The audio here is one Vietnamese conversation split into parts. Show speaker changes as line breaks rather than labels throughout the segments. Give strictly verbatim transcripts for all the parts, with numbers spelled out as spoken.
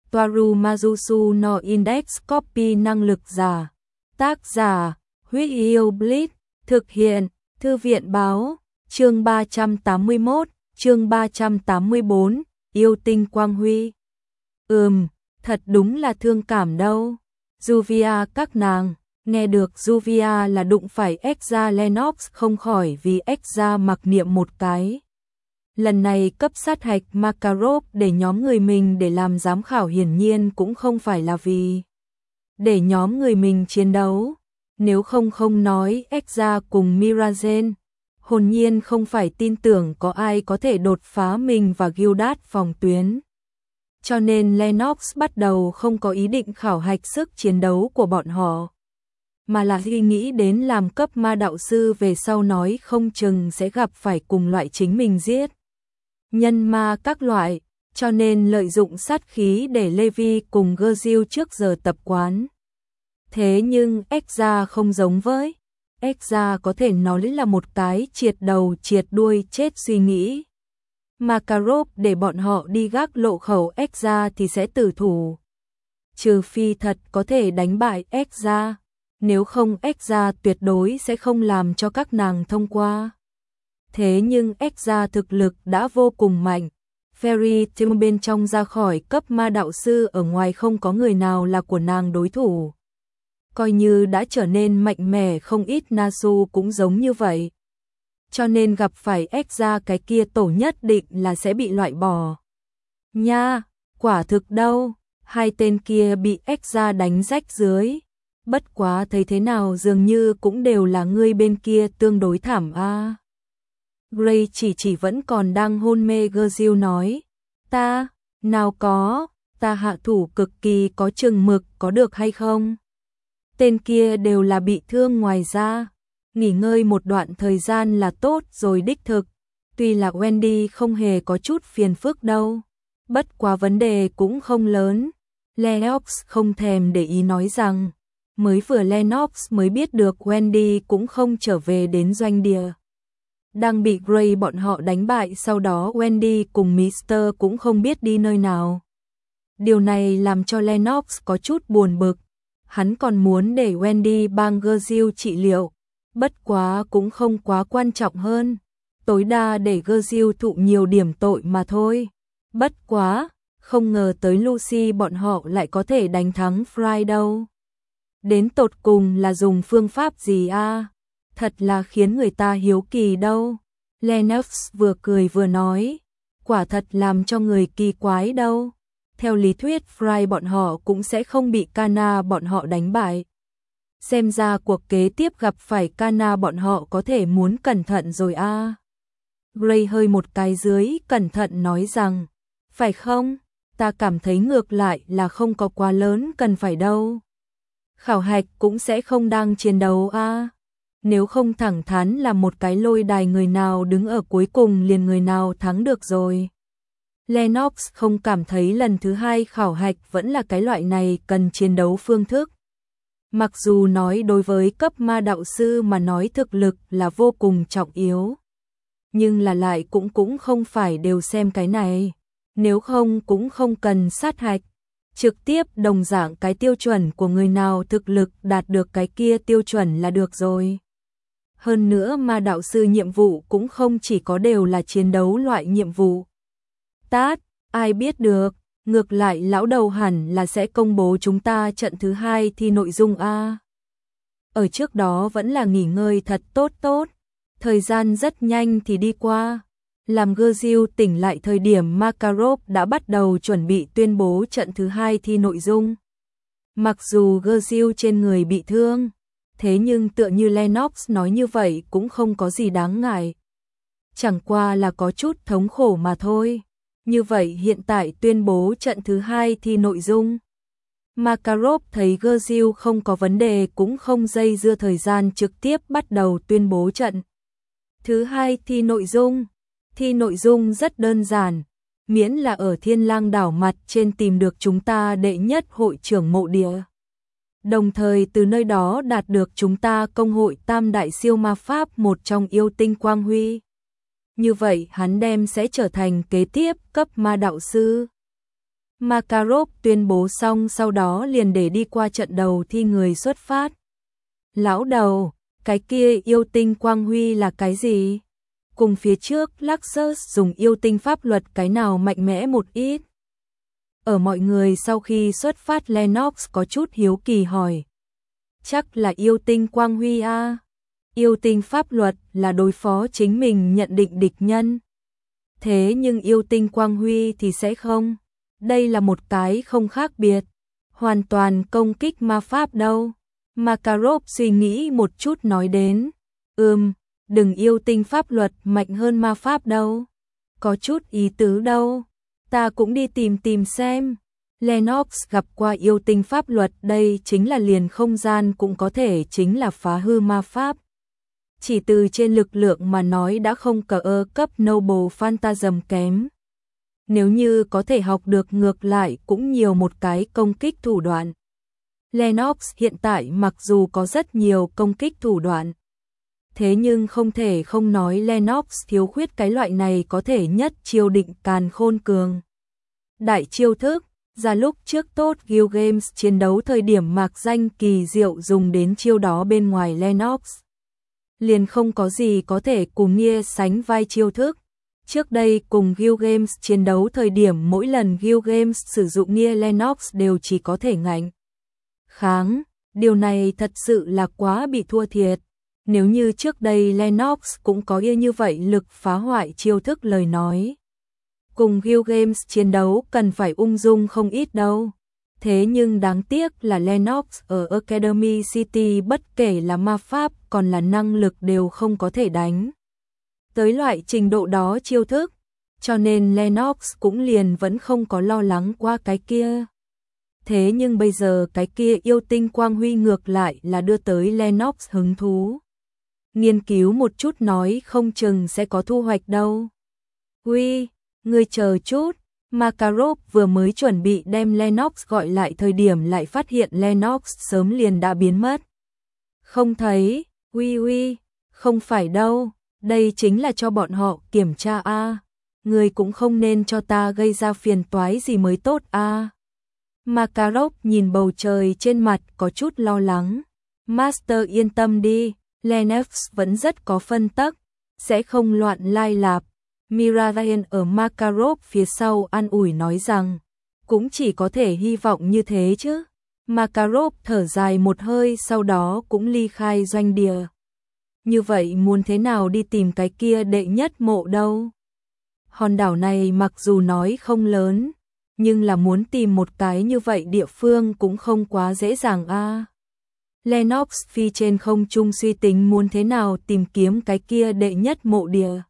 Toaru Majusu no Index Copy năng lực giả. Tác giả, Huyết Yêu Blitz, thực hiện, Thư viện báo, chương ba trăm tám mươi mốt, chương ba trăm tám mươi bốn, yêu tinh Quang Huy. Ừm, thật đúng là thương cảm đâu. Juvia các nàng, nghe được Juvia là đụng phải Extra Lennox không khỏi vì Extra mặc niệm một cái. Lần này cấp sát hạch Makarov để nhóm người mình để làm giám khảo hiển nhiên cũng không phải là vì để nhóm người mình chiến đấu. Nếu không không nói Extra cùng Mirazen, hồn nhiên không phải tin tưởng có ai có thể đột phá mình và Gildas phòng tuyến. Cho nên Lennox bắt đầu không có ý định khảo hạch sức chiến đấu của bọn họ, mà là suy nghĩ đến làm cấp ma đạo sư về sau nói không chừng sẽ gặp phải cùng loại chính mình giết nhân ma các loại, cho nên lợi dụng sát khí để Levi cùng Gazil trước giờ tập quán. Thế nhưng Extra không giống với Extra, có thể nói là một cái triệt đầu triệt đuôi chết suy nghĩ. Makarov để bọn họ đi gác lộ khẩu Extra thì sẽ tử thủ, trừ phi thật có thể đánh bại Extra, nếu không Extra tuyệt đối sẽ không làm cho các nàng thông qua. Thế nhưng Extra thực lực đã vô cùng mạnh, Fairy Tail bên trong ra khỏi cấp ma đạo sư ở ngoài không có người nào là của nàng đối thủ. Coi như đã trở nên mạnh mẽ không ít, Nasu cũng giống như vậy. Cho nên gặp phải Extra cái kia tổ nhất định là sẽ bị loại bỏ. Nha, quả thực đâu, hai tên kia bị Extra đánh rách dưới. Bất quá thấy thế nào dường như cũng đều là ngươi bên kia tương đối thảm a. À. Gray chỉ chỉ vẫn còn đang hôn mê Gazil nói, ta, nào có, ta hạ thủ cực kỳ có chừng mực có được hay không? Tên kia đều là bị thương, ngoài ra nghỉ ngơi một đoạn thời gian là tốt rồi đích thực. Tuy là Wendy không hề có chút phiền phức đâu, bất quá vấn đề cũng không lớn. Lennox không thèm để ý nói rằng, mới vừa Lennox mới biết được Wendy cũng không trở về đến doanh địa, đang bị Gray bọn họ đánh bại, sau đó Wendy cùng Mister cũng không biết đi nơi nào. Điều này làm cho Lennox có chút buồn bực, hắn còn muốn để Wendy bang Gazil trị liệu, bất quá cũng không quá quan trọng hơn, tối đa để Gazil thụ nhiều điểm tội mà thôi. Bất quá, không ngờ tới Lucy bọn họ lại có thể đánh thắng Fry đâu. Đến tột cùng là dùng phương pháp gì a? À? Thật là khiến người ta hiếu kỳ đâu. Lennox vừa cười vừa nói, quả thật làm cho người kỳ quái đâu. Theo lý thuyết Fry bọn họ cũng sẽ không bị Kana bọn họ đánh bại. Xem ra cuộc kế tiếp gặp phải Kana bọn họ có thể muốn cẩn thận rồi a. À. Gray hơi một cái dưới, cẩn thận nói rằng, phải không? Ta cảm thấy ngược lại là không có quá lớn cần phải đâu. Khảo hạch cũng sẽ không đang chiến đấu a. À. Nếu không thẳng thắn là một cái lôi đài, người nào đứng ở cuối cùng liền người nào thắng được rồi. Lennox không cảm thấy lần thứ hai khảo hạch vẫn là cái loại này cần chiến đấu phương thức. Mặc dù nói đối với cấp ma đạo sư mà nói thực lực là vô cùng trọng yếu, nhưng là lại cũng cũng không phải đều xem cái này, nếu không cũng không cần sát hạch. Trực tiếp đồng dạng cái tiêu chuẩn của người nào thực lực đạt được cái kia tiêu chuẩn là được rồi. Hơn nữa ma đạo sư nhiệm vụ cũng không chỉ có đều là chiến đấu loại nhiệm vụ. Tát, ai biết được, ngược lại lão đầu hẳn là sẽ công bố chúng ta trận thứ hai thi nội dung a. Ở trước đó vẫn là nghỉ ngơi thật tốt tốt, thời gian rất nhanh thì đi qua. Làm Gazil tỉnh lại thời điểm Makarov đã bắt đầu chuẩn bị tuyên bố trận thứ hai thi nội dung. Mặc dù Gazil trên người bị thương, thế nhưng tựa như Lennox nói như vậy cũng không có gì đáng ngại. Chẳng qua là có chút thống khổ mà thôi. Như vậy hiện tại tuyên bố trận thứ hai thi nội dung. Makarov thấy Gazil không có vấn đề cũng không dây dưa thời gian, trực tiếp bắt đầu tuyên bố trận thứ hai thi nội dung. Thi nội dung rất đơn giản, miễn là ở Thiên Lang đảo mặt trên tìm được chúng ta đệ nhất hội trưởng mộ địa, đồng thời từ nơi đó đạt được chúng ta công hội tam đại siêu ma pháp một trong yêu tinh Quang Huy. Như vậy hắn đem sẽ trở thành kế tiếp cấp ma đạo sư. Makarov tuyên bố xong sau đó liền để đi qua trận đầu thi người xuất phát. Lão đầu, cái kia yêu tinh quang huy là cái gì? Cùng phía trước Luxus dùng yêu tinh pháp luật cái nào mạnh mẽ một ít? Ở mọi người sau khi xuất phát Lennox có chút hiếu kỳ hỏi. Chắc là yêu tinh quang huy a. À? Yêu tinh pháp luật là đối phó chính mình nhận định địch nhân. Thế nhưng yêu tinh quang huy thì sẽ không. Đây là một cái không khác biệt. Hoàn toàn công kích ma pháp đâu. Makarov suy nghĩ một chút nói đến. Ừm, đừng yêu tinh pháp luật mạnh hơn ma pháp đâu. Có chút ý tứ đâu. Ta cũng đi tìm tìm xem. Lennox gặp qua yêu tinh pháp luật đây chính là liền không gian cũng có thể chính là phá hư ma pháp. Chỉ từ trên lực lượng mà nói đã không cỡ ơ cấp Noble Phantasm kém. Nếu như có thể học được ngược lại cũng nhiều một cái công kích thủ đoạn. Lennox hiện tại mặc dù có rất nhiều công kích thủ đoạn. Thế nhưng không thể không nói Lennox thiếu khuyết cái loại này có thể nhất chiêu định càn khôn cường. Đại chiêu thức, ra lúc trước tốt Guild Games chiến đấu thời điểm mạc danh kỳ diệu dùng đến chiêu đó bên ngoài Lennox. Liền không có gì có thể cùng Nia sánh vai chiêu thức. Trước đây cùng Guild Games chiến đấu thời điểm mỗi lần Guild Games sử dụng Nia Lennox đều chỉ có thể ngạnh kháng, điều này thật sự là quá bị thua thiệt. Nếu như trước đây Lennox cũng có yêu như vậy lực phá hoại chiêu thức lời nói. Cùng Guild Games chiến đấu cần phải ung dung không ít đâu. Thế nhưng đáng tiếc là Lennox ở Academy City bất kể là ma pháp còn là năng lực đều không có thể đánh tới loại trình độ đó chiêu thức. Cho nên Lennox cũng liền vẫn không có lo lắng qua cái kia. Thế nhưng bây giờ cái kia yêu tinh quang huy ngược lại là đưa tới Lennox hứng thú. Nghiên cứu một chút nói không chừng sẽ có thu hoạch đâu. Huy, ngươi chờ chút. Makarov vừa mới chuẩn bị đem Lennox gọi lại thời điểm lại phát hiện Lennox sớm liền đã biến mất. Không thấy, Huy Huy, không phải đâu, đây chính là cho bọn họ kiểm tra a. À. Ngươi cũng không nên cho ta gây ra phiền toái gì mới tốt a. À. Makarov nhìn bầu trời trên mặt có chút lo lắng. Master yên tâm đi, Lennox vẫn rất có phân tắc, sẽ không loạn lai lạp. Mirayan ở Makarov phía sau an ủi nói rằng, cũng chỉ có thể hy vọng như thế chứ. Makarov thở dài một hơi sau đó cũng ly khai doanh địa. Như vậy muốn thế nào đi tìm cái kia đệ nhất mộ đâu? Hòn đảo này mặc dù nói không lớn, nhưng là muốn tìm một cái như vậy địa phương cũng không quá dễ dàng a. À. Lennox phi trên không trung suy tính muốn thế nào tìm kiếm cái kia đệ nhất mộ địa.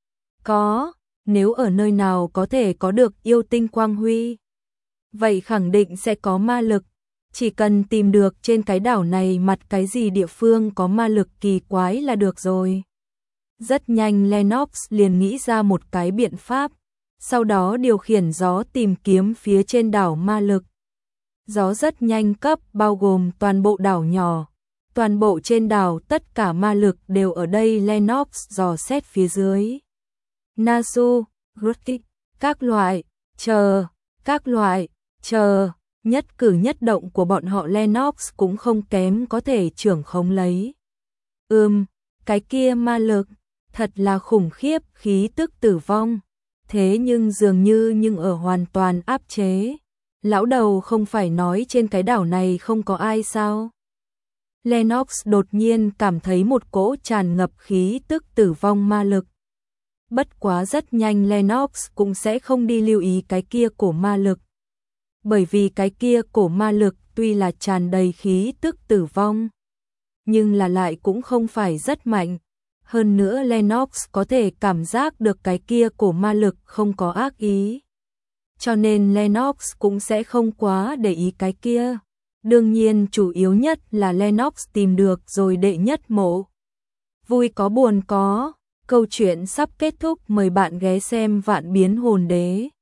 Có, nếu ở nơi nào có thể có được yêu tinh quang huy, vậy khẳng định sẽ có ma lực. Chỉ cần tìm được trên cái đảo này mặt cái gì địa phương có ma lực kỳ quái là được rồi. Rất nhanh Lennox liền nghĩ ra một cái biện pháp, sau đó điều khiển gió tìm kiếm phía trên đảo ma lực. Gió rất nhanh cấp bao gồm toàn bộ đảo nhỏ, toàn bộ trên đảo tất cả ma lực đều ở đây Lennox dò xét phía dưới. Nasu, Grutti, các loại, chờ, các loại, chờ, nhất cử nhất động của bọn họ Lennox cũng không kém có thể trưởng khống lấy. Ừm, cái kia ma lực, thật là khủng khiếp khí tức tử vong, thế nhưng dường như nhưng ở hoàn toàn áp chế. Lão đầu không phải nói trên cái đảo này không có ai sao? Lennox đột nhiên cảm thấy một cỗ tràn ngập khí tức tử vong ma lực. Bất quá rất nhanh Lennox cũng sẽ không đi lưu ý cái kia cổ ma lực. Bởi vì cái kia cổ ma lực tuy là tràn đầy khí tức tử vong, nhưng là lại cũng không phải rất mạnh. Hơn nữa Lennox có thể cảm giác được cái kia cổ ma lực không có ác ý. Cho nên Lennox cũng sẽ không quá để ý cái kia. Đương nhiên chủ yếu nhất là Lennox tìm được rồi đệ nhất mộ. Vui có buồn có. Câu chuyện sắp kết thúc, mời bạn ghé xem Vạn Biến Hồn Đế.